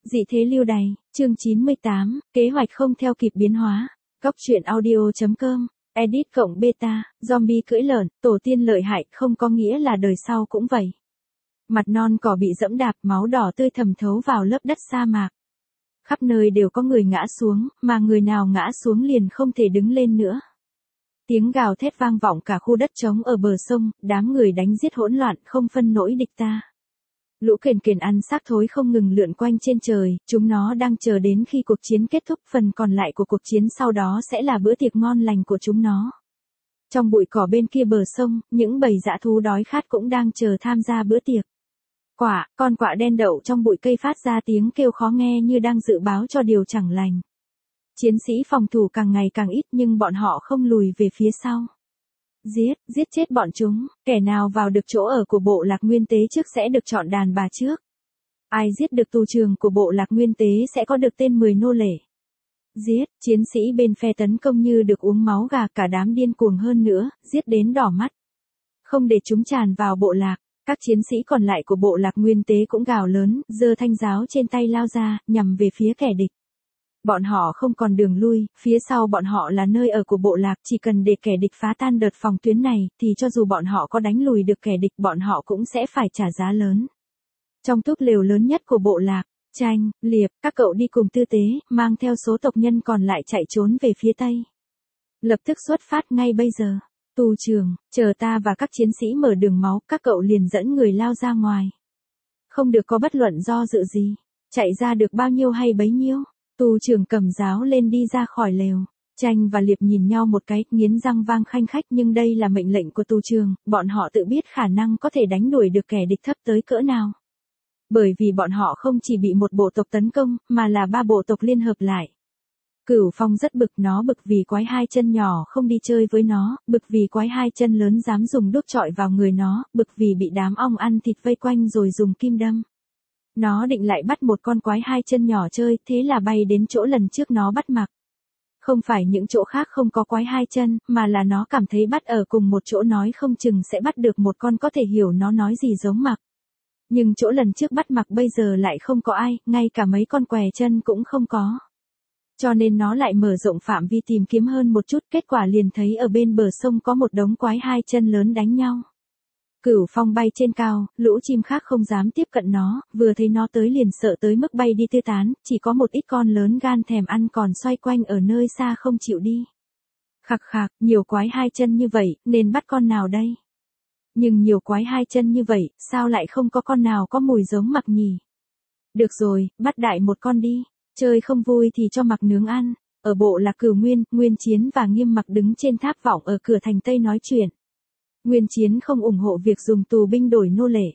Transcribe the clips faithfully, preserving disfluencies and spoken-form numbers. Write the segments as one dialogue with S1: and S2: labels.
S1: Dị thế lưu đày, chương chín mươi tám, kế hoạch không theo kịp biến hóa. Góc truyện audio.com, edit cộng beta, zombie cưỡi lợn, tổ tiên lợi hại không có nghĩa là đời sau cũng vậy. Mặt non cỏ bị dẫm đạp, máu đỏ tươi thẩm thấu vào lớp đất sa mạc. Khắp nơi đều có người ngã xuống, mà người nào ngã xuống liền không thể đứng lên nữa. Tiếng gào thét vang vọng cả khu đất trống ở bờ sông, đám người đánh giết hỗn loạn không phân nỗi địch ta. Lũ kền kền ăn xác thối không ngừng lượn quanh trên trời, chúng nó đang chờ đến khi cuộc chiến kết thúc, phần còn lại của cuộc chiến sau đó sẽ là bữa tiệc ngon lành của chúng nó. Trong bụi cỏ bên kia bờ sông, những bầy dã thú đói khát cũng đang chờ tham gia bữa tiệc. Quả, con quạ đen đậu trong bụi cây phát ra tiếng kêu khó nghe như đang dự báo cho điều chẳng lành. Chiến sĩ phòng thủ càng ngày càng ít nhưng bọn họ không lùi về phía sau. Giết, giết chết bọn chúng, kẻ nào vào được chỗ ở của bộ lạc nguyên tế trước sẽ được chọn đàn bà trước. Ai giết được tù trưởng của bộ lạc nguyên tế sẽ có được tên mười nô lệ. Giết, chiến sĩ bên phe tấn công như được uống máu gà, cả đám điên cuồng hơn nữa, giết đến đỏ mắt. Không để chúng tràn vào bộ lạc, các chiến sĩ còn lại của bộ lạc nguyên tế cũng gào lớn, giơ thanh giáo trên tay lao ra, nhằm về phía kẻ địch. Bọn họ không còn đường lui, phía sau bọn họ là nơi ở của bộ lạc, chỉ cần để kẻ địch phá tan đợt phòng tuyến này, thì cho dù bọn họ có đánh lùi được kẻ địch, bọn họ cũng sẽ phải trả giá lớn. Trong túp lều lớn nhất của bộ lạc, Tranh, Liệp, các cậu đi cùng Tư Tế, mang theo số tộc nhân còn lại chạy trốn về phía tây. Lập tức xuất phát ngay bây giờ. Tù trưởng, chờ ta và các chiến sĩ mở đường máu, các cậu liền dẫn người lao ra ngoài. Không được có bất luận do dự gì, chạy ra được bao nhiêu hay bấy nhiêu. Tù trưởng cầm giáo lên đi ra khỏi lều. Tranh và Liệp nhìn nhau một cái, nghiến răng vang khanh khách, nhưng đây là mệnh lệnh của tù trưởng, bọn họ tự biết khả năng có thể đánh đuổi được kẻ địch thấp tới cỡ nào. Bởi vì bọn họ không chỉ bị một bộ tộc tấn công, mà là ba bộ tộc liên hợp lại. Cửu Phong rất bực, nó bực vì quái hai chân nhỏ không đi chơi với nó, bực vì quái hai chân lớn dám dùng đuốc chọi vào người nó, bực vì bị đám ong ăn thịt vây quanh rồi dùng kim đâm. Nó định lại bắt một con quái hai chân nhỏ chơi, thế là bay đến chỗ lần trước nó bắt Mặc. Không phải những chỗ khác không có quái hai chân, mà là nó cảm thấy bắt ở cùng một chỗ nói không chừng sẽ bắt được một con có thể hiểu nó nói gì giống Mặc. Nhưng chỗ lần trước bắt Mặc bây giờ lại không có ai, ngay cả mấy con què chân cũng không có. Cho nên nó lại mở rộng phạm vi tìm kiếm hơn một chút, kết quả liền thấy ở bên bờ sông có một đống quái hai chân lớn đánh nhau. Cửu Phong bay trên cao, lũ chim khác không dám tiếp cận nó, vừa thấy nó tới liền sợ tới mức bay đi tứ tán, chỉ có một ít con lớn gan thèm ăn còn xoay quanh ở nơi xa không chịu đi. Khạc khạc, nhiều quái hai chân như vậy, nên bắt con nào đây? Nhưng nhiều quái hai chân như vậy, sao lại không có con nào có mùi giống Mặc nhỉ? Được rồi, bắt đại một con đi, chơi không vui thì cho Mặc nướng ăn. Ở bộ lạc Cửu Nguyên, Nguyên Chiến và Nghiêm Mặc đứng trên tháp vọng ở cửa thành Tây nói chuyện. Nguyên Chiến không ủng hộ việc dùng tù binh đổi nô lệ.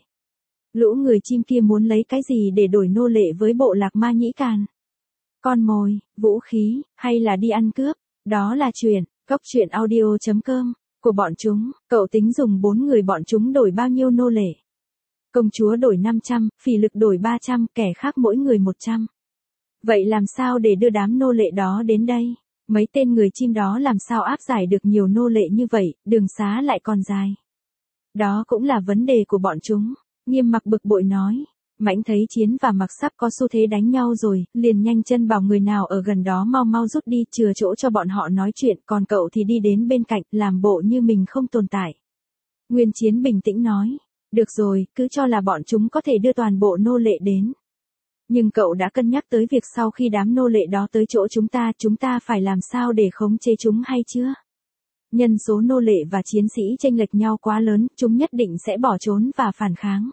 S1: Lũ người chim kia muốn lấy cái gì để đổi nô lệ với bộ lạc Ma Nhĩ Càn? Con mồi, vũ khí, hay là đi ăn cướp? Đó là chuyện, góc truyện audio.com, của bọn chúng. Cậu tính dùng bốn người bọn chúng đổi bao nhiêu nô lệ? Công chúa đổi năm trăm, phỉ lực đổi ba trăm, kẻ khác mỗi người một trăm. Vậy làm sao để đưa đám nô lệ đó đến đây? Mấy tên người chim đó làm sao áp giải được nhiều nô lệ như vậy, đường xá lại còn dài. Đó cũng là vấn đề của bọn chúng. Nghiêm Mặc bực bội nói. Mãnh thấy Chiến và Mặc sắp có xu thế đánh nhau rồi, liền nhanh chân bảo người nào ở gần đó mau mau rút đi, chừa chỗ cho bọn họ nói chuyện, còn cậu thì đi đến bên cạnh, làm bộ như mình không tồn tại. Nguyên Chiến bình tĩnh nói. Được rồi, cứ cho là bọn chúng có thể đưa toàn bộ nô lệ đến. Nhưng cậu đã cân nhắc tới việc sau khi đám nô lệ đó tới chỗ chúng ta, chúng ta phải làm sao để khống chế chúng hay chưa? Nhân số nô lệ và chiến sĩ chênh lệch nhau quá lớn, chúng nhất định sẽ bỏ trốn và phản kháng.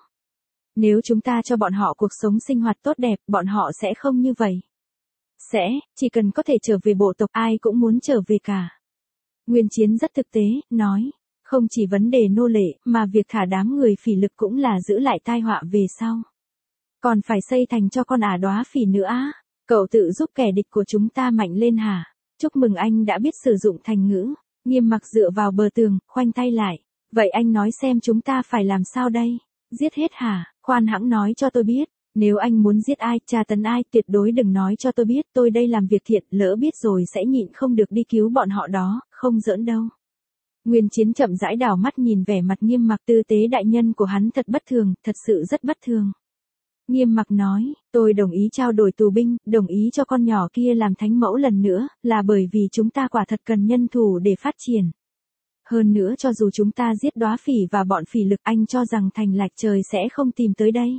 S1: Nếu chúng ta cho bọn họ cuộc sống sinh hoạt tốt đẹp, bọn họ sẽ không như vậy. Sẽ, chỉ cần có thể trở về bộ tộc, ai cũng muốn trở về cả. Nguyên Chiến rất thực tế, nói, không chỉ vấn đề nô lệ, mà việc thả đám người phỉ lực cũng là giữ lại tai họa về sau. Còn phải xây thành cho con ả đóa phỉ nữa á. Cậu tự giúp kẻ địch của chúng ta mạnh lên hả? Chúc mừng anh đã biết sử dụng thành ngữ. Nghiêm Mặc dựa vào bờ tường, khoanh tay lại. Vậy anh nói xem chúng ta phải làm sao đây? Giết hết hả? Khoan hãng nói cho tôi biết. Nếu anh muốn giết ai, tra tấn ai, tuyệt đối đừng nói cho tôi biết. Tôi đây làm việc thiện, lỡ biết rồi sẽ nhịn không được đi cứu bọn họ đó, không giỡn đâu. Nguyên Chiến chậm rãi đảo mắt nhìn vẻ mặt Nghiêm Mặc, tư tế đại nhân của hắn thật bất thường, thật sự rất bất thường. Nghiêm mặc nói, tôi đồng ý trao đổi tù binh, đồng ý cho con nhỏ kia làm thánh mẫu lần nữa, là bởi vì chúng ta quả thật cần nhân thủ để phát triển. Hơn nữa cho dù chúng ta giết Đóa Phỉ và bọn phỉ lực, anh cho rằng Thành Lạch Trời sẽ không tìm tới đây.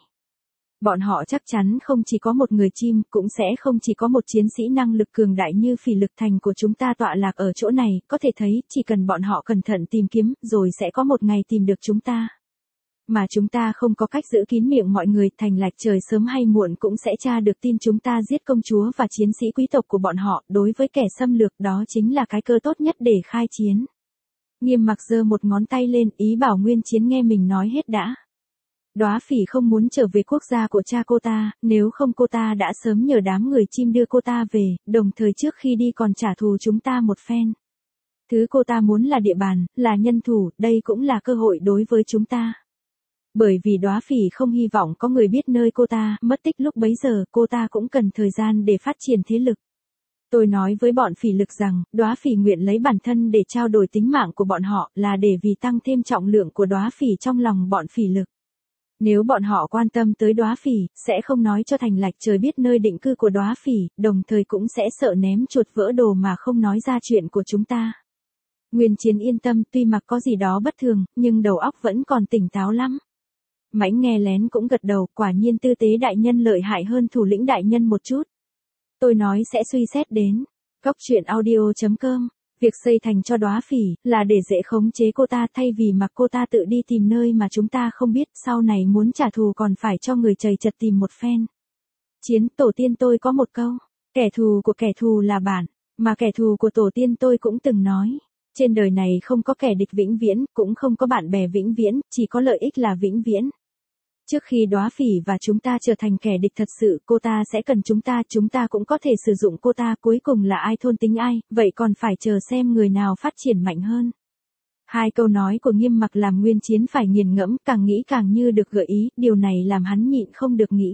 S1: Bọn họ chắc chắn không chỉ có một người chim, cũng sẽ không chỉ có một chiến sĩ năng lực cường đại như phỉ lực. Thành của chúng ta tọa lạc ở chỗ này, có thể thấy, chỉ cần bọn họ cẩn thận tìm kiếm, rồi sẽ có một ngày tìm được chúng ta. Mà chúng ta không có cách giữ kín miệng mọi người, Thành Lạch Trời sớm hay muộn cũng sẽ tra được tin chúng ta giết công chúa và chiến sĩ quý tộc của bọn họ. Đối với kẻ xâm lược, đó chính là cái cơ tốt nhất để khai chiến. Nghiêm mặc giơ một ngón tay lên, ý bảo Nguyên Chiến nghe mình nói hết đã. Đóa Phỉ không muốn trở về quốc gia của cha cô ta, nếu không cô ta đã sớm nhờ đám người chim đưa cô ta về, đồng thời trước khi đi còn trả thù chúng ta một phen. Thứ cô ta muốn là địa bàn, là nhân thủ, đây cũng là cơ hội đối với chúng ta. Bởi vì Đóa Phỉ không hy vọng có người biết nơi cô ta mất tích, lúc bấy giờ cô ta cũng cần thời gian để phát triển thế lực. Tôi nói với bọn phỉ lực rằng, Đóa Phỉ nguyện lấy bản thân để trao đổi tính mạng của bọn họ, là để vì tăng thêm trọng lượng của Đóa Phỉ trong lòng bọn phỉ lực. Nếu bọn họ quan tâm tới Đóa Phỉ, sẽ không nói cho Thành Lạch Trời biết nơi định cư của Đóa Phỉ, đồng thời cũng sẽ sợ ném chuột vỡ đồ mà không nói ra chuyện của chúng ta. Nguyên Chiến yên tâm, tuy mặc có gì đó bất thường, nhưng đầu óc vẫn còn tỉnh táo lắm. Mãnh nghe lén cũng gật đầu, quả nhiên tư tế đại nhân lợi hại hơn thủ lĩnh đại nhân một chút. Tôi nói sẽ suy xét đến. Góc truyện audio chấm com. Việc xây thành cho Đóa Phỉ, là để dễ khống chế cô ta, thay vì mặc cô ta tự đi tìm nơi mà chúng ta không biết, sau này muốn trả thù còn phải cho người chầy chật tìm một phen. Chiến, tổ tiên tôi có một câu, kẻ thù của kẻ thù là bạn, mà kẻ thù của tổ tiên tôi cũng từng nói. Trên đời này không có kẻ địch vĩnh viễn, cũng không có bạn bè vĩnh viễn, chỉ có lợi ích là vĩnh viễn. Trước khi Đóa Phỉ và chúng ta trở thành kẻ địch thật sự, cô ta sẽ cần chúng ta, chúng ta cũng có thể sử dụng cô ta, cuối cùng là ai thôn tính ai, vậy còn phải chờ xem người nào phát triển mạnh hơn. Hai câu nói của Nghiêm mặc làm Nguyên Chiến phải nghiền ngẫm, càng nghĩ càng như được gợi ý, điều này làm hắn nhịn không được nghĩ.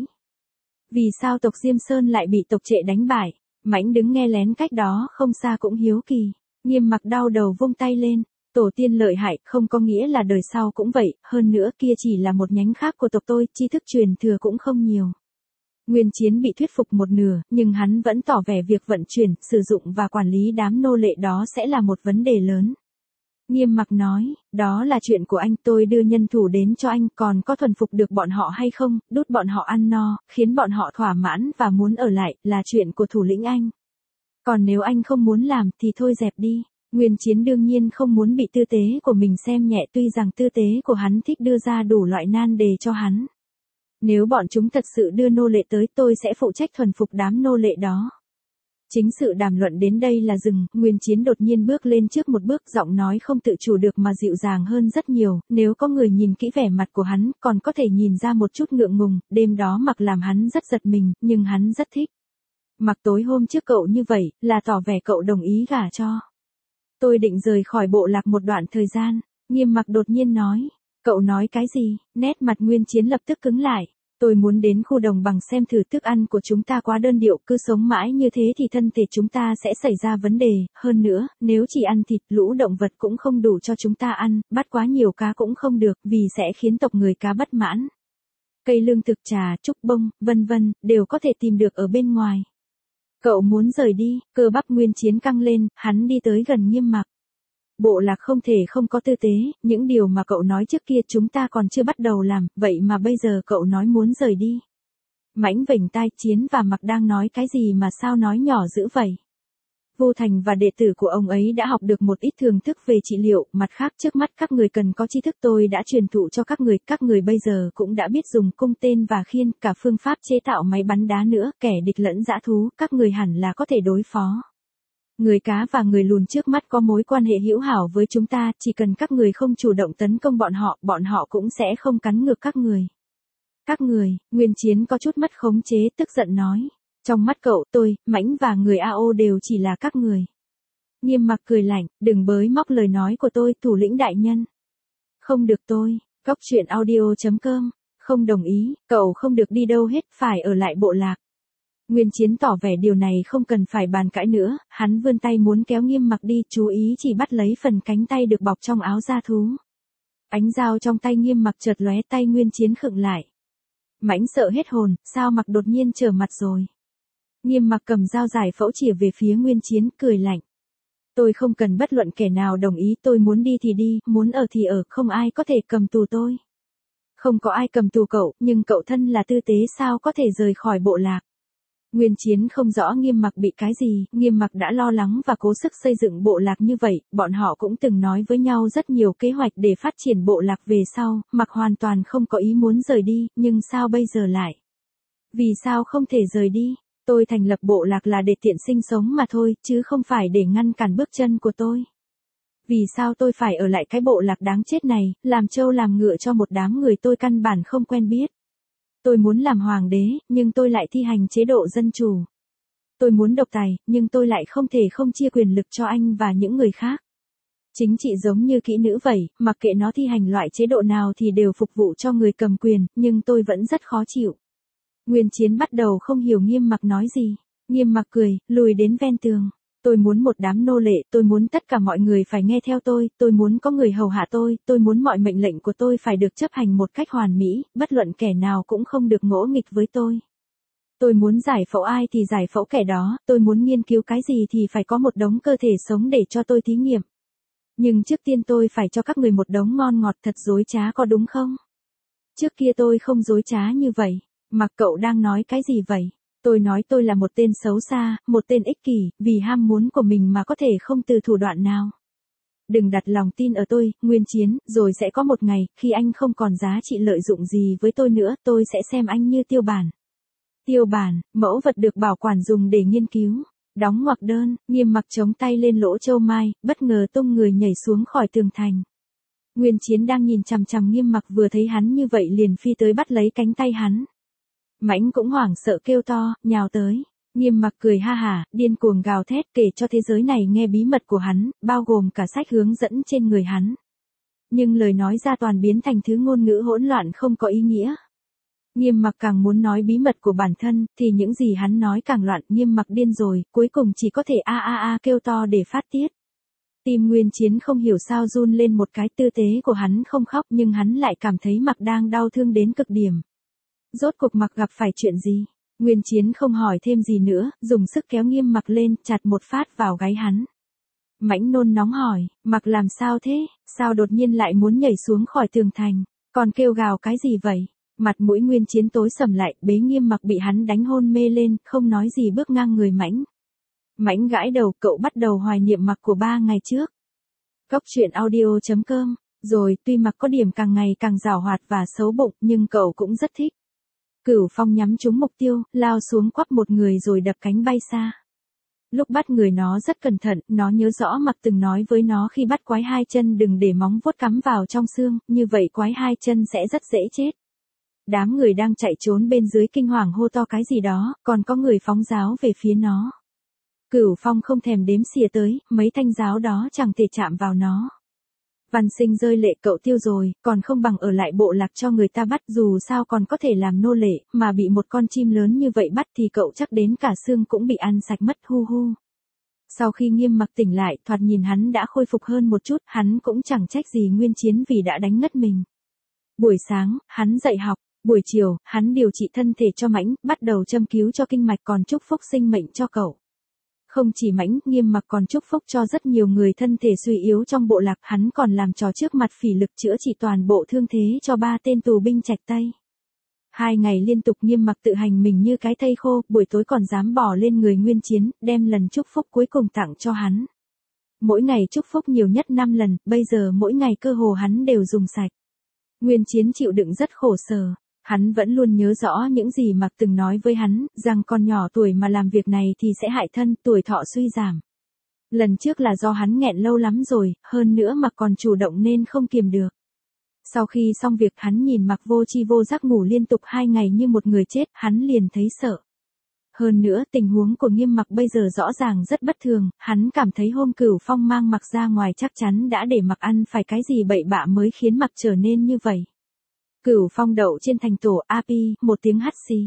S1: Vì sao tộc Diêm Sơn lại bị tộc Trệ đánh bại? Mãnh đứng nghe lén cách đó không xa cũng hiếu kỳ. Nghiêm mặc đau đầu vung tay lên. Tổ tiên lợi hại, không có nghĩa là đời sau cũng vậy, hơn nữa kia chỉ là một nhánh khác của tộc tôi, tri thức truyền thừa cũng không nhiều. Nguyên Chiến bị thuyết phục một nửa, nhưng hắn vẫn tỏ vẻ việc vận chuyển, sử dụng và quản lý đám nô lệ đó sẽ là một vấn đề lớn. Nghiêm mặc nói, đó là chuyện của anh, tôi đưa nhân thủ đến cho anh, còn có thuần phục được bọn họ hay không, đút bọn họ ăn no, khiến bọn họ thỏa mãn và muốn ở lại, là chuyện của thủ lĩnh anh. Còn nếu anh không muốn làm thì thôi dẹp đi. Nguyên Chiến đương nhiên không muốn bị tư tế của mình xem nhẹ, tuy rằng tư tế của hắn thích đưa ra đủ loại nan đề cho hắn. Nếu bọn chúng thật sự đưa nô lệ tới, tôi sẽ phụ trách thuần phục đám nô lệ đó. Chính sự đàm luận đến đây là dừng, Nguyên Chiến đột nhiên bước lên trước một bước, giọng nói không tự chủ được mà dịu dàng hơn rất nhiều, nếu có người nhìn kỹ vẻ mặt của hắn, còn có thể nhìn ra một chút ngượng ngùng, đêm đó Mặc làm hắn rất giật mình, nhưng hắn rất thích. Mặc tối hôm trước cậu như vậy, là tỏ vẻ cậu đồng ý gả cho. Tôi định rời khỏi bộ lạc một đoạn thời gian, Nghiêm Mặc đột nhiên nói. Cậu nói cái gì? Nét mặt Nguyên Chiến lập tức cứng lại. Tôi muốn đến khu đồng bằng xem thử, thức ăn của chúng ta quá đơn điệu, cứ sống mãi như thế thì thân thể chúng ta sẽ xảy ra vấn đề, hơn nữa, nếu chỉ ăn thịt, lũ động vật cũng không đủ cho chúng ta ăn, bắt quá nhiều cá cũng không được, vì sẽ khiến tộc người cá bất mãn. Cây lương thực, trà, trúc bông, vân vân, đều có thể tìm được ở bên ngoài. Cậu muốn rời đi, cơ bắp Nguyên Chiến căng lên, hắn đi tới gần Nghiêm Mặc. Bộ lạc không thể không có tư tế, những điều mà cậu nói trước kia chúng ta còn chưa bắt đầu làm, vậy mà bây giờ cậu nói muốn rời đi. Mãnh vểnh tai, Chiến và Mặc đang nói cái gì mà sao nói nhỏ dữ vậy? Vô Thành và đệ tử của ông ấy đã học được một ít thường thức về trị liệu, mặt khác trước mắt các người cần có tri thức tôi đã truyền thụ cho các người, các người bây giờ cũng đã biết dùng cung tên và khiên, cả phương pháp chế tạo máy bắn đá nữa, kẻ địch lẫn dã thú, các người hẳn là có thể đối phó. Người cá và người lùn trước mắt có mối quan hệ hữu hảo với chúng ta, chỉ cần các người không chủ động tấn công bọn họ, bọn họ cũng sẽ không cắn ngược các người. Các người, Nguyên Chiến có chút mất khống chế, tức giận nói. Trong mắt cậu, tôi, Mãnh và người a o đều chỉ là các người. Nghiêm Mặc cười lạnh, đừng bới móc lời nói của tôi, thủ lĩnh đại nhân. Không được tôi, góc truyện audio chấm com, không đồng ý, cậu không được đi đâu hết, phải ở lại bộ lạc. Nguyên Chiến tỏ vẻ điều này không cần phải bàn cãi nữa, hắn vươn tay muốn kéo Nghiêm Mặc đi, chú ý chỉ bắt lấy phần cánh tay được bọc trong áo da thú. Ánh dao trong tay Nghiêm Mặc chợt lóe, tay Nguyên Chiến khựng lại. Mãnh sợ hết hồn, sao Mặc đột nhiên trở mặt rồi. Nghiêm Mặc cầm dao giải phẫu chĩa về phía Nguyên Chiến, cười lạnh. Tôi không cần bất luận kẻ nào đồng ý, tôi muốn đi thì đi, muốn ở thì ở, không ai có thể cầm tù tôi. Không có ai cầm tù cậu, nhưng cậu thân là tư tế sao có thể rời khỏi bộ lạc. Nguyên Chiến không rõ Nghiêm Mặc bị cái gì, Nghiêm Mặc đã lo lắng và cố sức xây dựng bộ lạc như vậy, bọn họ cũng từng nói với nhau rất nhiều kế hoạch để phát triển bộ lạc về sau, Mặc hoàn toàn không có ý muốn rời đi, nhưng sao bây giờ lại? Vì sao không thể rời đi? Tôi thành lập bộ lạc là để tiện sinh sống mà thôi, chứ không phải để ngăn cản bước chân của tôi. Vì sao tôi phải ở lại cái bộ lạc đáng chết này, làm trâu làm ngựa cho một đám người tôi căn bản không quen biết. Tôi muốn làm hoàng đế, nhưng tôi lại thi hành chế độ dân chủ. Tôi muốn độc tài, nhưng tôi lại không thể không chia quyền lực cho anh và những người khác. Chính trị giống như kỹ nữ vậy, mặc kệ nó thi hành loại chế độ nào thì đều phục vụ cho người cầm quyền, nhưng tôi vẫn rất khó chịu. Nguyên Chiến bắt đầu không hiểu Nghiêm Mặc nói gì. Nghiêm Mặc cười, lùi đến ven tường. Tôi muốn một đám nô lệ, tôi muốn tất cả mọi người phải nghe theo tôi, tôi muốn có người hầu hạ tôi, tôi muốn mọi mệnh lệnh của tôi phải được chấp hành một cách hoàn mỹ, bất luận kẻ nào cũng không được ngỗ nghịch với tôi. Tôi muốn giải phẫu ai thì giải phẫu kẻ đó, tôi muốn nghiên cứu cái gì thì phải có một đống cơ thể sống để cho tôi thí nghiệm. Nhưng trước tiên tôi phải cho các người một đống ngon ngọt, thật dối trá có đúng không? Trước kia tôi không dối trá như vậy. Mặc cậu đang nói cái gì vậy? Tôi nói tôi là một tên xấu xa, một tên ích kỷ, vì ham muốn của mình mà có thể không từ thủ đoạn nào. Đừng đặt lòng tin ở tôi, Nguyên Chiến, rồi sẽ có một ngày, khi anh không còn giá trị lợi dụng gì với tôi nữa, tôi sẽ xem anh như tiêu bản. Tiêu bản, mẫu vật được bảo quản dùng để nghiên cứu. Đóng ngoặc đơn, Nghiêm Mặc chống tay lên lỗ châu mai, bất ngờ tung người nhảy xuống khỏi tường thành. Nguyên Chiến đang nhìn chằm chằm Nghiêm Mặc, vừa thấy hắn như vậy liền phi tới bắt lấy cánh tay hắn. Mãnh cũng hoảng sợ kêu to, nhào tới. Nghiêm Mặc cười ha hả, điên cuồng gào thét kể cho thế giới này nghe bí mật của hắn, bao gồm cả sách hướng dẫn trên người hắn. Nhưng lời nói ra toàn biến thành thứ ngôn ngữ hỗn loạn không có ý nghĩa. Nghiêm Mặc càng muốn nói bí mật của bản thân, thì những gì hắn nói càng loạn. Nghiêm Mặc điên rồi, cuối cùng chỉ có thể a a a kêu to để phát tiết. Tim Nguyên Chiến không hiểu sao run lên một cái, tư tế của hắn không khóc nhưng hắn lại cảm thấy Mặc đang đau thương đến cực điểm. Rốt cuộc Mặc gặp phải chuyện gì? Nguyên Chiến không hỏi thêm gì nữa, dùng sức kéo Nghiêm Mặc lên, chặt một phát vào gáy hắn. Mãnh nôn nóng hỏi, Mặc làm sao thế? Sao đột nhiên lại muốn nhảy xuống khỏi tường thành? Còn kêu gào cái gì vậy? Mặt mũi Nguyên Chiến tối sầm lại, bế Nghiêm Mặc bị hắn đánh hôn mê lên, không nói gì bước ngang người Mãnh. Mãnh gãi đầu, cậu bắt đầu hoài niệm Mặc của ba ngày trước. Cóc truyện audio chấm com. Rồi, tuy Mặc có điểm càng ngày càng giàu hoạt và xấu bụng, nhưng cậu cũng rất thích. Cửu Phong nhắm trúng mục tiêu, lao xuống quắp một người rồi đập cánh bay xa. Lúc bắt người nó rất cẩn thận, nó nhớ rõ Mặc từng nói với nó khi bắt quái hai chân đừng để móng vuốt cắm vào trong xương, như vậy quái hai chân sẽ rất dễ chết. Đám người đang chạy trốn bên dưới kinh hoàng hô to cái gì đó, còn có người phóng giáo về phía nó. Cửu Phong không thèm đếm xỉa tới, mấy thanh giáo đó chẳng thể chạm vào nó. Văn Sinh rơi lệ, cậu tiêu rồi, còn không bằng ở lại bộ lạc cho người ta bắt, dù sao còn có thể làm nô lệ, mà bị một con chim lớn như vậy bắt thì cậu chắc đến cả xương cũng bị ăn sạch mất, hu hu. Sau khi Nghiêm Mặc tỉnh lại, thoạt nhìn hắn đã khôi phục hơn một chút, hắn cũng chẳng trách gì Nguyên Chiến vì đã đánh ngất mình. Buổi sáng, hắn dạy học, buổi chiều, hắn điều trị thân thể cho Mãnh, bắt đầu châm cứu cho kinh mạch, còn chúc phúc sinh mệnh cho cậu. Không chỉ Mãnh, Nghiêm Mặc còn chúc phúc cho rất nhiều người thân thể suy yếu trong bộ lạc, hắn còn làm trò trước mặt phỉ lực chữa trị toàn bộ thương thế cho ba tên tù binh Trạch Tây. Hai ngày liên tục Nghiêm Mặc tự hành mình như cái thây khô, buổi tối còn dám bỏ lên người Nguyên Chiến, đem lần chúc phúc cuối cùng tặng cho hắn. Mỗi ngày chúc phúc nhiều nhất năm lần, bây giờ mỗi ngày cơ hồ hắn đều dùng sạch. Nguyên Chiến chịu đựng rất khổ sở. Hắn vẫn luôn nhớ rõ những gì Mặc từng nói với hắn, rằng còn nhỏ tuổi mà làm việc này thì sẽ hại thân, tuổi thọ suy giảm. Lần trước là do hắn nghẹn lâu lắm rồi, hơn nữa Mặc còn chủ động nên không kiềm được. Sau khi xong việc hắn nhìn Mặc vô chi vô giác ngủ liên tục hai ngày như một người chết, hắn liền thấy sợ. Hơn nữa tình huống của Nghiêm Mặc bây giờ rõ ràng rất bất thường, hắn cảm thấy hôm Cửu Phong mang Mặc ra ngoài chắc chắn đã để Mặc ăn phải cái gì bậy bạ mới khiến Mặc trở nên như vậy. Cửu Phong đậu trên thành tổ, a pi, một tiếng hắt xì.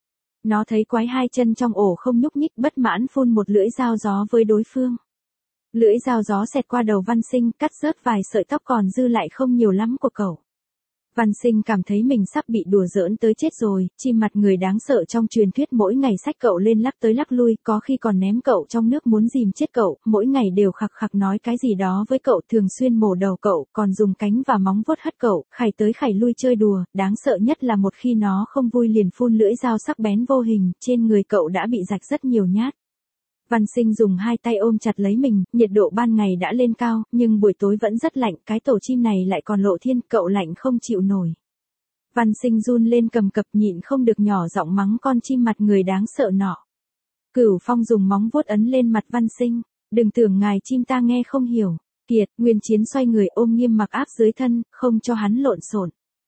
S1: Nó thấy quái hai chân trong ổ không nhúc nhích, bất mãn phun một lưỡi dao gió với đối phương. Lưỡi dao gió xẹt qua đầu Văn Sinh, cắt rớt vài sợi tóc còn dư lại không nhiều lắm của cậu. Văn Sinh cảm thấy mình sắp bị đùa giỡn tới chết rồi, chim mặt người đáng sợ trong truyền thuyết mỗi ngày xách cậu lên lắc tới lắc lui, có khi còn ném cậu trong nước muốn dìm chết cậu, mỗi ngày đều khặc khặc nói cái gì đó với cậu, thường xuyên mổ đầu cậu, còn dùng cánh và móng vuốt hất cậu, khảy tới khảy lui chơi đùa, đáng sợ nhất là một khi nó không vui liền phun lưỡi dao sắc bén vô hình, trên người cậu đã bị rạch rất nhiều nhát. Văn Sinh dùng hai tay ôm chặt lấy mình, nhiệt độ ban ngày đã lên cao, nhưng buổi tối vẫn rất lạnh, cái tổ chim này lại còn lộ thiên, cậu lạnh không chịu nổi. Văn Sinh run lên cầm cập nhịn không được nhỏ giọng mắng con chim mặt người đáng sợ nọ. Cửu Phong dùng móng vuốt ấn lên mặt Văn Sinh, đừng tưởng ngài chim ta nghe không hiểu. Kiệt, Nguyên Chiến xoay người ôm Nghiêm Mặc áp dưới thân, không cho hắn lộn xộn.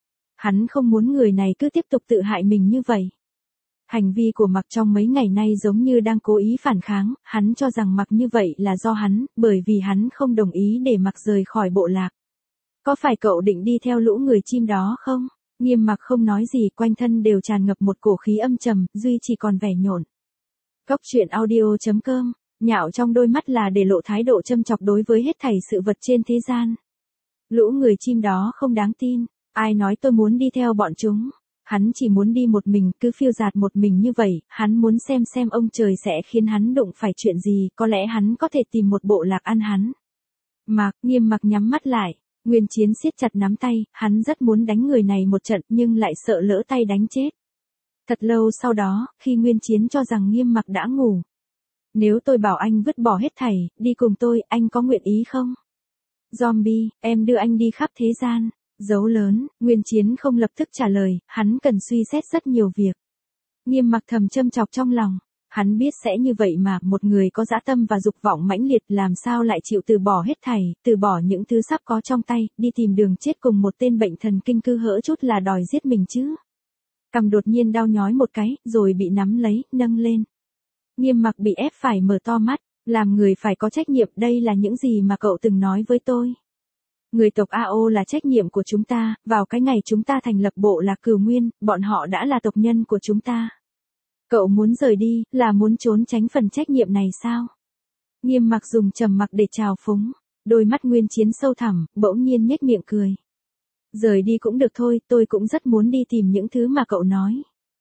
S1: Hắn không muốn người này cứ tiếp tục tự hại mình như vậy. Hành vi của Mặc trong mấy ngày nay giống như đang cố ý phản kháng, hắn cho rằng Mặc như vậy là do hắn, bởi vì hắn không đồng ý để Mặc rời khỏi bộ lạc. Có phải cậu định đi theo lũ người chim đó không? Nghiêm Mặc không nói gì, quanh thân đều tràn ngập một cổ khí âm trầm, duy chỉ còn vẻ nhổn. Góc truyện audio chấm com, nhạo trong đôi mắt là để lộ thái độ châm chọc đối với hết thảy sự vật trên thế gian. Lũ người chim đó không đáng tin, ai nói tôi muốn đi theo bọn chúng. Hắn chỉ muốn đi một mình, cứ phiêu dạt một mình như vậy, hắn muốn xem xem ông trời sẽ khiến hắn đụng phải chuyện gì, có lẽ hắn có thể tìm một bộ lạc ăn hắn. Mạc, Nghiêm Mặc nhắm mắt lại, Nguyên Chiến siết chặt nắm tay, hắn rất muốn đánh người này một trận nhưng lại sợ lỡ tay đánh chết. Thật lâu sau đó, khi Nguyên Chiến cho rằng Nghiêm Mặc đã ngủ. Nếu tôi bảo anh vứt bỏ hết thảy, đi cùng tôi, anh có nguyện ý không? Zombie, em đưa anh đi khắp thế gian. Dấu lớn, Nguyên Chiến không lập tức trả lời, hắn cần suy xét rất nhiều việc. Nghiêm Mặc thầm châm chọc trong lòng, hắn biết sẽ như vậy mà, một người có dã tâm và dục vọng mãnh liệt làm sao lại chịu từ bỏ hết thảy, từ bỏ những thứ sắp có trong tay, đi tìm đường chết cùng một tên bệnh thần kinh cứ hỡ chút là đòi giết mình chứ. Cằm đột nhiên đau nhói một cái, rồi bị nắm lấy, nâng lên. Nghiêm Mặc bị ép phải mở to mắt, làm người phải có trách nhiệm, đây là những gì mà cậu từng nói với tôi. Người tộc a o là trách nhiệm của chúng ta, vào cái ngày chúng ta thành lập bộ lạc Cửu Nguyên, bọn họ đã là tộc nhân của chúng ta. Cậu muốn rời đi, là muốn trốn tránh phần trách nhiệm này sao? Nghiêm Mặc dùng trầm mặc để chào phúng, đôi mắt Nguyên Chiến sâu thẳm, bỗng nhiên nhếch miệng cười. Rời đi cũng được thôi, tôi cũng rất muốn đi tìm những thứ mà cậu nói.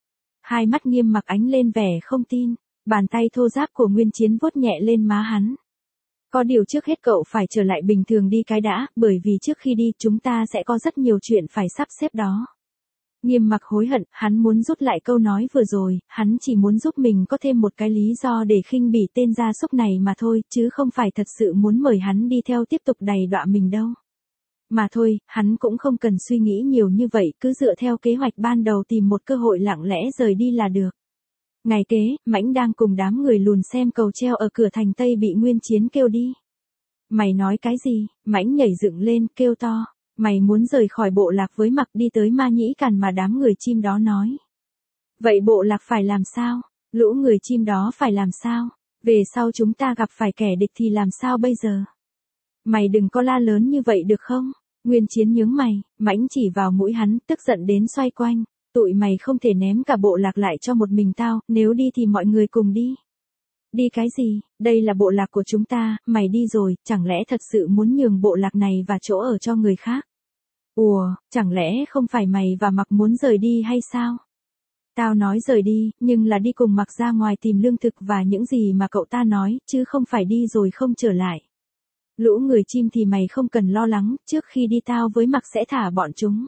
S1: Hai mắt Nghiêm Mặc ánh lên vẻ không tin, bàn tay thô ráp của Nguyên Chiến vuốt nhẹ lên má hắn. Có điều trước hết cậu phải trở lại bình thường đi cái đã, bởi vì trước khi đi chúng ta sẽ có rất nhiều chuyện phải sắp xếp đó. Nghiêm Mặc hối hận, hắn muốn rút lại câu nói vừa rồi, hắn chỉ muốn giúp mình có thêm một cái lý do để khinh bỉ tên gia súc này mà thôi, chứ không phải thật sự muốn mời hắn đi theo tiếp tục đày đọa mình đâu. Mà thôi, hắn cũng không cần suy nghĩ nhiều như vậy, cứ dựa theo kế hoạch ban đầu tìm một cơ hội lặng lẽ rời đi là được. Ngày kế, Mãnh đang cùng đám người lùn xem cầu treo ở cửa thành Tây bị Nguyên Chiến kêu đi. Mày nói cái gì? Mãnh nhảy dựng lên, kêu to. Mày muốn rời khỏi bộ lạc với Mặc đi tới Ma Nhĩ Càn mà đám người chim đó nói. Vậy bộ lạc phải làm sao? Lũ người chim đó phải làm sao? Về sau chúng ta gặp phải kẻ địch thì làm sao bây giờ? Mày đừng có la lớn như vậy được không? Nguyên Chiến nhướng mày, Mãnh chỉ vào mũi hắn, tức giận đến xoay quanh. Tụi mày không thể ném cả bộ lạc lại cho một mình tao, nếu đi thì mọi người cùng đi. Đi cái gì, đây là bộ lạc của chúng ta, mày đi rồi, chẳng lẽ thật sự muốn nhường bộ lạc này và chỗ ở cho người khác? Ủa, chẳng lẽ không phải mày và Mặc muốn rời đi hay sao? Tao nói rời đi, nhưng là đi cùng Mặc ra ngoài tìm lương thực và những gì mà cậu ta nói, chứ không phải đi rồi không trở lại. Lũ người chim thì mày không cần lo lắng, trước khi đi tao với Mặc sẽ thả bọn chúng.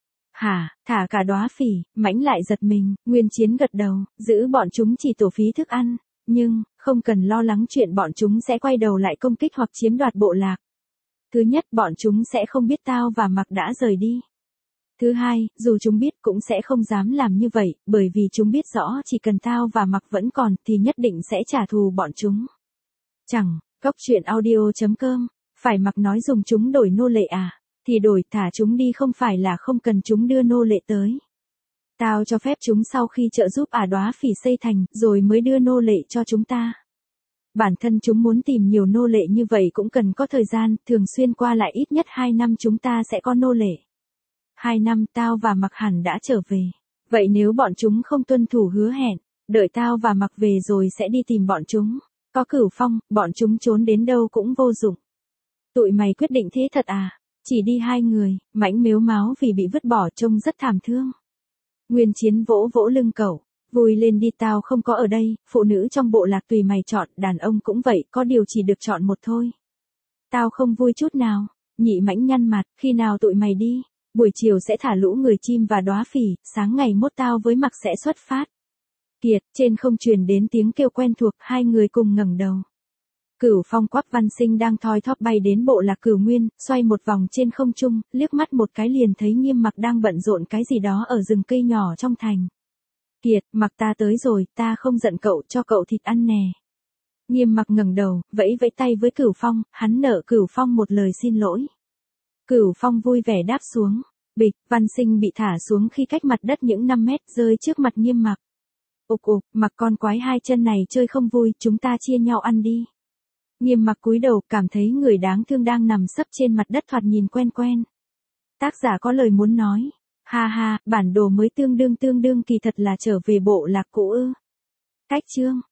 S1: Hả, thả cả đóa phỉ, Mãnh lại giật mình, Nguyên Chiến gật đầu, giữ bọn chúng chỉ tổ phí thức ăn, nhưng, không cần lo lắng chuyện bọn chúng sẽ quay đầu lại công kích hoặc chiếm đoạt bộ lạc. Thứ nhất, bọn chúng sẽ không biết tao và Mặc đã rời đi. Thứ hai, dù chúng biết cũng sẽ không dám làm như vậy, bởi vì chúng biết rõ chỉ cần tao và Mặc vẫn còn thì nhất định sẽ trả thù bọn chúng. Chẳng, góc truyện audio chấm com, phải Mặc nói dùng chúng đổi nô lệ à? Thì đổi, thả chúng đi không phải là không cần chúng đưa nô lệ tới. Tao cho phép chúng sau khi trợ giúp ả đóa phỉ xây thành, rồi mới đưa nô lệ cho chúng ta. Bản thân chúng muốn tìm nhiều nô lệ như vậy cũng cần có thời gian, thường xuyên qua lại ít nhất hai năm chúng ta sẽ có nô lệ. Hai năm tao và Mặc hẳn đã trở về. Vậy nếu bọn chúng không tuân thủ hứa hẹn, đợi tao và Mặc về rồi sẽ đi tìm bọn chúng. Có Cửu Phong, bọn chúng trốn đến đâu cũng vô dụng. Tụi mày quyết định thế thật à? Chỉ đi hai người, Mãnh mếu máo vì bị vứt bỏ trông rất thảm thương. Nguyên Chiến vỗ vỗ lưng cậu, vui lên đi, tao không có ở đây, phụ nữ trong bộ lạc tùy mày chọn, đàn ông cũng vậy, có điều chỉ được chọn một thôi. Tao không vui chút nào. Nhị Mãnh nhăn mặt, khi nào tụi mày đi? Buổi chiều sẽ thả lũ người chim và đóa phỉ, sáng ngày mốt tao với Mặc sẽ xuất phát. Kiệt, trên không truyền đến tiếng kêu quen thuộc, hai người cùng ngẩng đầu. Cửu Phong Quắc Văn Sinh đang thoi thóp bay đến bộ lạc Cửu Nguyên, xoay một vòng trên không trung, liếc mắt một cái liền thấy Nghiêm Mặc đang bận rộn cái gì đó ở rừng cây nhỏ trong thành. Kiệt, Mặc ta tới rồi, ta không giận cậu, cho cậu thịt ăn nè. Nghiêm Mặc ngẩng đầu, vẫy vẫy tay với Cửu Phong, hắn nợ Cửu Phong một lời xin lỗi. Cửu Phong vui vẻ đáp xuống. Bịch, Văn Sinh bị thả xuống khi cách mặt đất những năm mét, rơi trước mặt Nghiêm Mặc. Ục ục, Mặc con quái hai chân này chơi không vui, chúng ta chia nhau ăn đi. Nghiêm Mặc cúi đầu, cảm thấy người đáng thương đang nằm sấp trên mặt đất thoạt nhìn quen quen. Tác giả có lời muốn nói. Ha ha, bản đồ mới tương đương tương đương kỳ thật là trở về bộ lạc cũ ư. Cách chương.